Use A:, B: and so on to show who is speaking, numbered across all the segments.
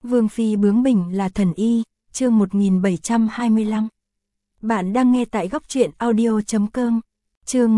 A: Vương phi bướng bỉnh là thần y, chương 1725. Bạn đang nghe tại góc truyện audio.com. Chương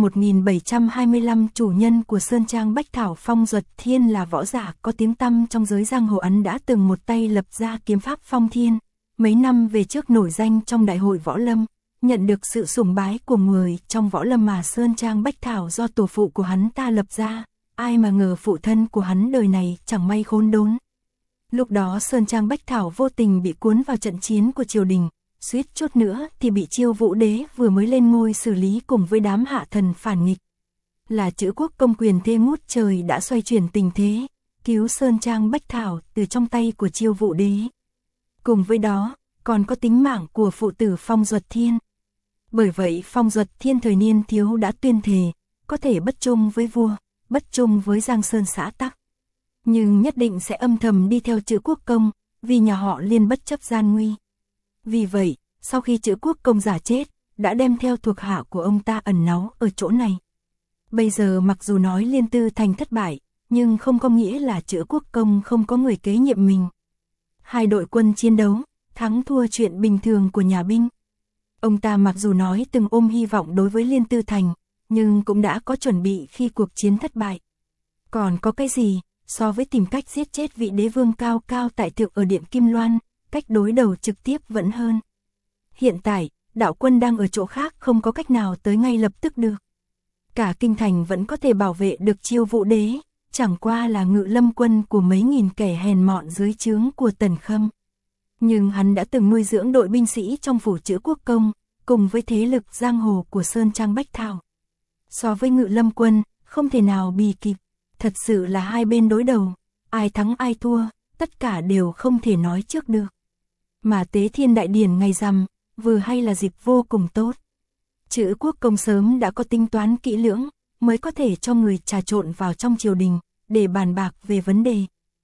A: 1725. Chủ nhân của Sơn Trang Bách Thảo Phong Duật Thiên là võ giả có tiếng tăm trong giới giang hồ, hắn đã từng một tay lập ra kiếm pháp Phong Thiên, mấy năm về trước nổi danh trong đại hội võ lâm, nhận được sự sùng bái của người trong võ lâm mà Sơn Trang Bách Thảo do tổ phụ của hắn ta lập ra. Ai mà ngờ phụ thân của hắn đời này chẳng may khốn đốn. Lúc đó Sơn Trang Bách Thảo vô tình bị cuốn vào trận chiến của triều đình, suýt chút nữa thì bị Chiêu Vũ Đế vừa mới lên ngôi xử lý cùng với đám hạ thần phản nghịch. Là Chữ Quốc công quyền thế ngút trời đã xoay chuyển tình thế, cứu Sơn Trang Bách Thảo từ trong tay của Chiêu Vũ Đế. Cùng với đó, còn có tính mạng của phụ tử Phong Duật Thiên. Bởi vậy Phong Duật Thiên thời niên thiếu đã tuyên thề, có thể bất trung với vua, bất trung với Giang Sơn xã tắc, nhưng nhất định sẽ âm thầm đi theo Chữ Quốc công, vì nhà họ Liên bất chấp gian nguy. Vì vậy, sau khi Chữ Quốc công giả chết, đã đem theo thuộc hạ của ông ta ẩn náu ở chỗ này. Bây giờ mặc dù nói Liên Tư Thành thất bại, nhưng không có nghĩa là Chữ Quốc công không có người kế nhiệm mình. Hai đội quân chiến đấu, thắng thua chuyện bình thường của nhà binh. Ông ta mặc dù nói từng ôm hy vọng đối với Liên Tư Thành, nhưng cũng đã có chuẩn bị khi cuộc chiến thất bại. Còn có cái gì so với tìm cách giết chết vị đế vương cao cao tại thượng ở Điện Kim Loan, cách đối đầu trực tiếp vẫn hơn. Hiện tại, đạo quân đang ở chỗ khác, không có cách nào tới ngay lập tức được. Cả kinh thành vẫn có thể bảo vệ được Chiêu Vũ Đế, chẳng qua là ngự lâm quân của mấy nghìn kẻ hèn mọn dưới trướng của Tần Khâm. Nhưng hắn đã từng nuôi dưỡng đội binh sĩ trong phủ Chữ Quốc công, cùng với thế lực giang hồ của Sơn Trang Bách Thảo. So với ngự lâm quân, không thể nào bì kịp. Thật sự là hai bên đối đầu, ai thắng ai thua, tất cả đều không thể nói trước được. Mà Tế Thiên Đại Điển ngày rằm, vừa hay là dịp vô cùng tốt. Chữ Quốc công sớm đã có tính toán kỹ lưỡng, mới có thể cho người trà trộn vào trong triều đình, để bàn bạc về vấn đề.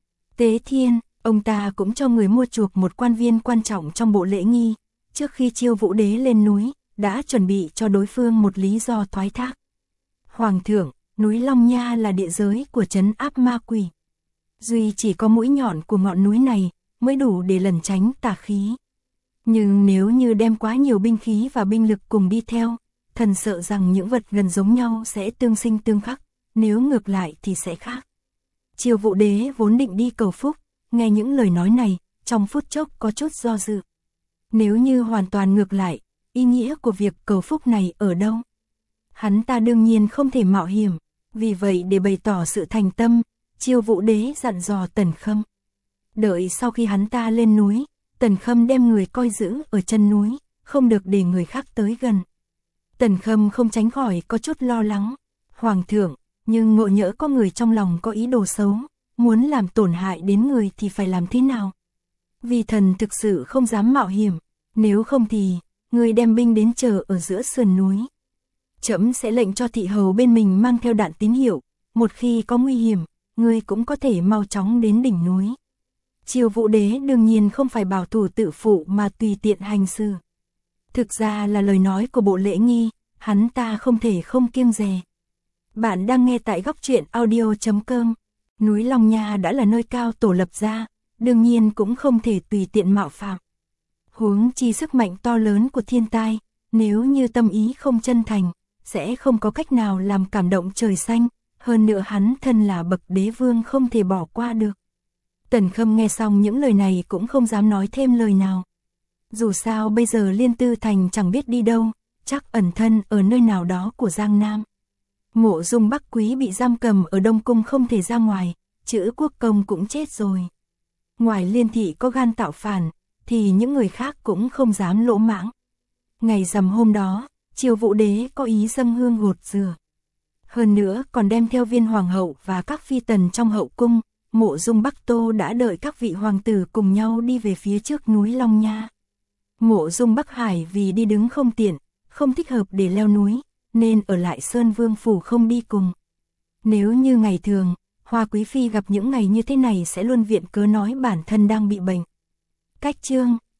A: Tế Thiên, ông ta cũng cho người mua chuộc một quan viên quan trọng trong bộ lễ nghi, trước khi Chiêu Vũ Đế lên núi, đã chuẩn bị cho đối phương một lý do thoái thác. Hoàng thượng, núi Long Nha là địa giới của trấn áp ma quỷ. Duy chỉ có mũi nhọn của ngọn núi này mới đủ để lẩn tránh tà khí. Nhưng nếu như đem quá nhiều binh khí và binh lực cùng đi theo, thần sợ rằng những vật gần giống nhau sẽ tương sinh tương khắc, nếu ngược lại thì sẽ khác. Chiêu Vũ Đế vốn định đi cầu phúc, nghe những lời nói này, trong phút chốc có chút do dự. Nếu như hoàn toàn ngược lại, ý nghĩa của việc cầu phúc này ở đâu? Hắn ta đương nhiên không thể mạo hiểm, vì vậy để bày tỏ sự thành tâm, Chiêu Vũ Đế dặn dò Tần Khâm. Đợi sau khi hắn ta lên núi, Tần Khâm đem người coi giữ ở chân núi, không được để người khác tới gần. Tần Khâm không tránh khỏi có chút lo lắng. Hoàng thượng, nhưng ngộ nhỡ có người trong lòng có ý đồ xấu, muốn làm tổn hại đến người thì phải làm thế nào? Vì thần thực sự không dám mạo hiểm, nếu không thì, người đem binh đến chờ ở giữa sườn núi. Trẫm sẽ lệnh cho thị hầu bên mình mang theo đạn tín hiệu, một khi có nguy hiểm, ngươi cũng có thể mau chóng đến đỉnh núi. Chiêu Vũ Đế đương nhiên không phải bảo thủ tự phụ mà tùy tiện hành sự. Thực ra là lời nói của bộ lễ nghi, hắn ta không thể không kiêng dè. Bạn đang nghe tại góc truyện audio.com. Núi Long Nha đã là nơi cao tổ lập ra, đương nhiên cũng không thể tùy tiện mạo phạm. Huống chi sức mạnh to lớn của thiên tai, nếu như tâm ý không chân thành, sẽ không có cách nào làm cảm động trời xanh, hơn nữa hắn thân là bậc đế vương không thể bỏ qua được. Tần Khâm nghe xong những lời này cũng không dám nói thêm lời nào. Dù sao bây giờ Liên Tư Thành chẳng biết đi đâu, chắc ẩn thân ở nơi nào đó của Giang Nam. Mộ Dung Bắc Quý bị giam cầm ở Đông Cung không thể ra ngoài, Chữ Quốc công cũng chết rồi. Ngoài Liên thị có gan tạo phản, thì những người khác cũng không dám lỗ mãng. Ngày rằm hôm đó, Chiêu Vũ Đế có ý dâng hương gột rửa. Hơn nữa còn đem theo Viên hoàng hậu và các phi tần trong hậu cung. Mộ Dung Bắc Tô đã đợi các vị hoàng tử cùng nhau đi về phía trước núi Long Nha. Mộ Dung Bắc Hải vì đi đứng không tiện, không thích hợp để leo núi, nên ở lại Sơn Vương phủ không đi cùng. Nếu như ngày thường, Hoa Quý Phi gặp những ngày như thế này sẽ luôn viện cớ nói bản thân đang bị bệnh. Cách chương,